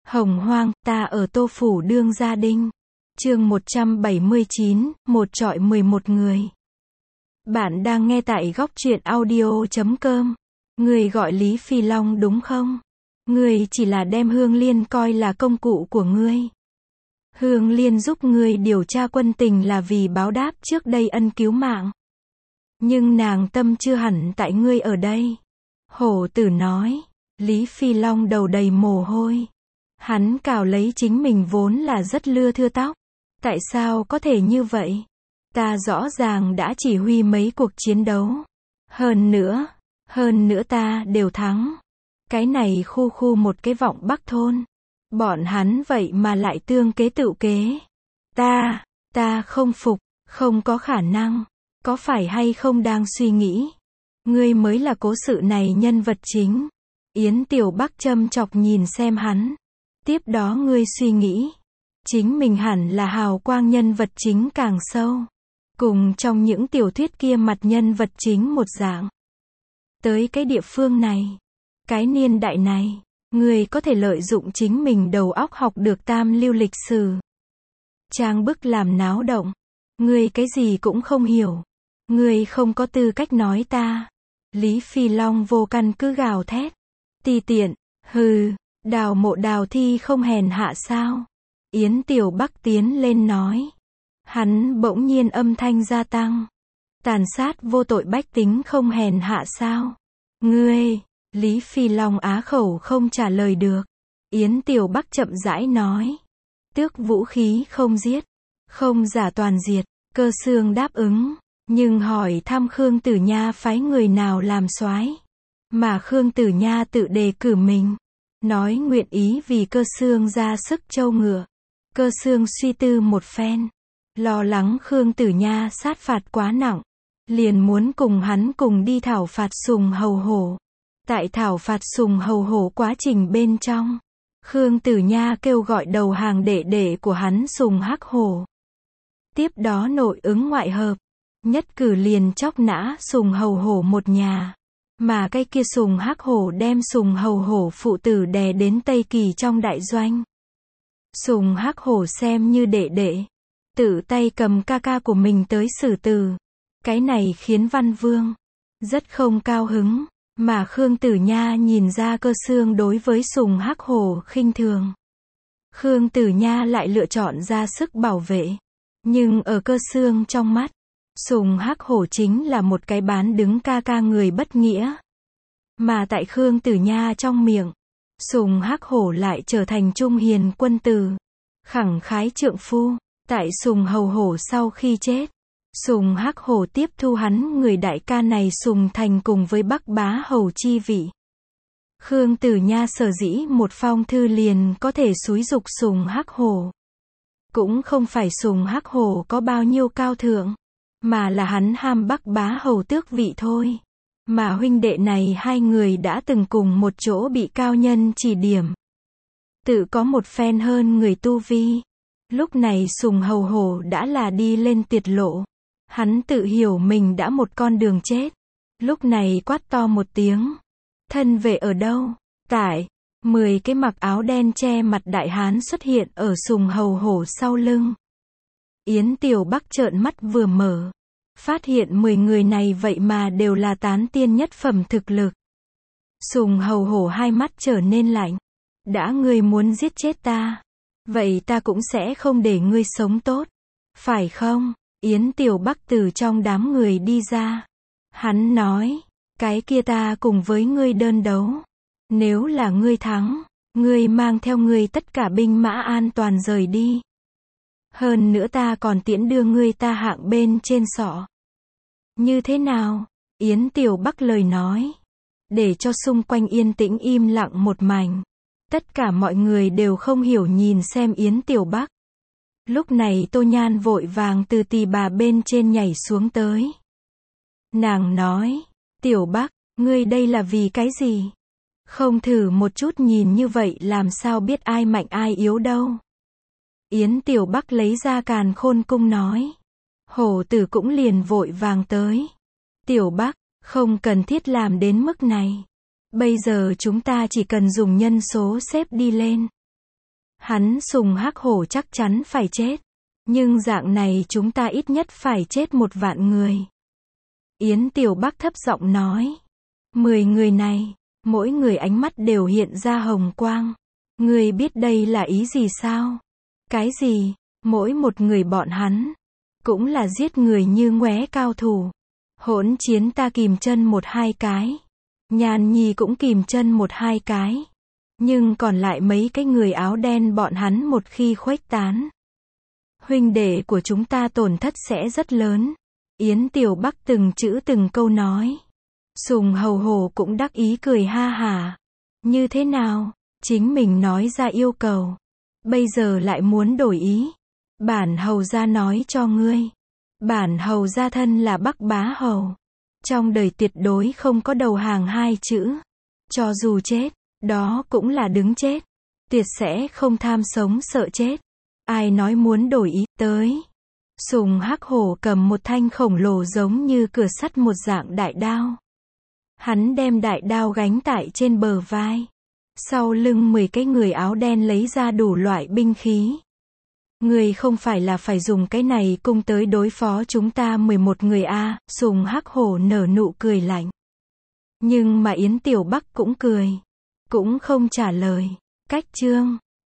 Hồng hoang, ta ở Tô Phủ đương gia đinh. Chương 179, một trọi 11 người. Bạn đang nghe tại góc truyện audio.com. Người gọi Lý Phi Long đúng không? Ngươi chỉ là đem Hương Liên coi là công cụ của ngươi. Hương Liên giúp ngươi điều tra quân tình là vì báo đáp trước đây ân cứu mạng. Nhưng nàng tâm chưa hẳn tại ngươi ở đây. Hổ tử nói. Lý Phi Long đầu đầy mồ hôi. Hắn cào lấy chính mình vốn là rất lưa thưa tóc. Tại sao có thể như vậy? Ta rõ ràng đã chỉ huy mấy cuộc chiến đấu. Hơn nữa ta đều thắng. Cái này khu một cái vọng Bắc thôn. Bọn hắn vậy mà lại tương kế tựu kế. Ta không phục, không có khả năng. Có phải hay không đang suy nghĩ? Ngươi mới là cố sự này nhân vật chính. Yến Tiểu Bắc châm chọc nhìn xem hắn. Tiếp đó ngươi suy nghĩ. Chính mình hẳn là hào quang nhân vật chính càng sâu. Cùng trong những tiểu thuyết kia mặt nhân vật chính một dạng. Tới cái địa phương này. Cái niên đại này. Ngươi có thể lợi dụng chính mình đầu óc học được tam lưu lịch sử. Trang bức làm náo động. Ngươi cái gì cũng không hiểu. Ngươi không có tư cách nói ta. Lý Phi Long vô căn cứ gào thét. Ti tiện, hừ, Đào Mộ Đào Thi không hèn hạ sao? Yến Tiểu Bắc tiến lên nói. Hắn bỗng nhiên âm thanh gia tăng. Tàn sát vô tội bách tính không hèn hạ sao? Ngươi, Lý Phi Long á khẩu không trả lời được. Yến Tiểu Bắc chậm rãi nói. Tước vũ khí không giết, không giả toàn diệt. Cơ Xương đáp ứng, nhưng hỏi thăm Khương Tử Nha phái người nào làm soái. Mà Khương Tử Nha tự đề cử mình. Nói nguyện ý vì Cơ Xương ra sức trâu ngựa. Cơ Xương suy tư một phen. Lo lắng Khương Tử Nha sát phạt quá nặng. Liền muốn cùng hắn cùng đi thảo phạt Sùng Hầu Hổ. Tại thảo phạt Sùng Hầu Hổ quá trình bên trong. Khương Tử Nha kêu gọi đầu hàng đệ đệ của hắn Sùng Hắc Hổ. Tiếp đó nội ứng ngoại hợp. Nhất cử liền chóc nã Sùng Hầu Hổ một nhà. Mà cái kia Sùng Hắc Hổ đem Sùng Hầu Hổ phụ tử đè đến Tây Kỳ trong đại doanh. Sùng Hắc Hổ xem như đệ đệ. Tự tay cầm ca ca của mình tới xử tử. Cái này khiến Văn Vương rất không cao hứng. Mà Khương Tử Nha nhìn ra Cơ Xương đối với Sùng Hắc Hổ khinh thường. Khương Tử Nha lại lựa chọn ra sức bảo vệ. Nhưng ở Cơ Xương trong mắt, Sùng Hắc Hổ chính là một cái bán đứng ca ca người bất nghĩa. Mà tại Khương Tử Nha trong miệng, Sùng Hắc Hổ lại trở thành trung hiền quân tử, khẳng khái trượng phu. Tại Sùng Hầu Hổ sau khi chết, Sùng Hắc Hổ tiếp thu hắn người đại ca này Sùng Thành cùng với Bắc Bá Hầu chi vị. Khương Tử Nha sở dĩ một phong thư liền có thể xúi giục Sùng Hắc Hổ. Cũng không phải Sùng Hắc Hổ có bao nhiêu cao thượng, mà là hắn ham Bắc Bá Hầu tước vị thôi. Mà huynh đệ này hai người đã từng cùng một chỗ bị cao nhân chỉ điểm. Tự có một phen hơn người tu vi. Lúc này Sùng Hầu Hổ đã là đi lên tiệt lộ. Hắn tự hiểu mình đã một con đường chết. Lúc này quát to một tiếng. Thân vệ ở đâu? Tại, 10 cái mặc áo đen che mặt đại hán xuất hiện ở Sùng Hầu Hổ sau lưng. Yến Tiểu Bắc trợn mắt vừa mở. Phát hiện 10 người này vậy mà đều là tán tiên nhất phẩm thực lực. Sùng Hầu Hổ hai mắt trở nên lạnh. Đã ngươi muốn giết chết ta, vậy ta cũng sẽ không để ngươi sống tốt. Phải không? Yến Tiểu Bắc từ trong đám người đi ra. Hắn nói, cái kia ta cùng với ngươi đơn đấu. Nếu là ngươi thắng, ngươi mang theo ngươi tất cả binh mã an toàn rời đi. Hơn nữa ta còn tiễn đưa ngươi ta hạng bên trên sọ. Như thế nào? Yến Tiểu Bắc lời nói. Để cho xung quanh yên tĩnh im lặng một mảnh. Tất cả mọi người đều không hiểu nhìn xem Yến Tiểu Bắc. Lúc này Tô Nhan vội vàng từ tỳ bà bên trên nhảy xuống tới. Nàng nói, Tiểu Bắc, ngươi đây là vì cái gì? Không thử một chút nhìn như vậy làm sao biết ai mạnh ai yếu đâu. Yến Tiểu Bắc lấy ra càn khôn cung nói. Hổ tử cũng liền vội vàng tới. Tiểu Bắc, không cần thiết làm đến mức này. Bây giờ chúng ta chỉ cần dùng nhân số xếp đi lên. Hắn Sùng Hắc Hổ chắc chắn phải chết. Nhưng dạng này chúng ta ít nhất phải chết 1.000 người. Yến Tiểu Bắc thấp giọng nói. 10 người này, mỗi người ánh mắt đều hiện ra hồng quang. Ngươi biết đây là ý gì sao? Cái gì? Mỗi một người bọn hắn cũng là giết người như ngoé cao thủ. Hỗn Chiến ta kìm chân 1-2 cái. Nhàn Nhi cũng kìm chân 1-2 cái. Nhưng còn lại mấy cái người áo đen bọn hắn một khi khuếch tán, huynh đệ của chúng ta tổn thất sẽ rất lớn. Yến Tiểu Bắc từng chữ từng câu nói. Sùng Hầu Hổ cũng đắc ý cười ha hả. Như thế nào? Chính mình nói ra yêu cầu. Bây giờ lại muốn đổi ý. Bản hầu gia nói cho ngươi. Bản hầu gia thân là Bắc Bá Hầu. Trong đời tuyệt đối không có đầu hàng 2 chữ. Cho dù chết, đó cũng là đứng chết. Tuyệt sẽ không tham sống sợ chết. Ai nói muốn đổi ý, tới. Sùng Hắc Hổ cầm một thanh khổng lồ giống như cửa sắt một dạng đại đao. Hắn đem đại đao gánh tại trên bờ vai. Sau lưng 10 cái người áo đen lấy ra đủ loại binh khí. Người không phải là phải dùng cái này cung tới đối phó chúng ta 11 người a? Sùng Hắc Hổ nở nụ cười lạnh. Nhưng mà Yến Tiểu Bắc cũng cười. Cũng không trả lời. Cách chương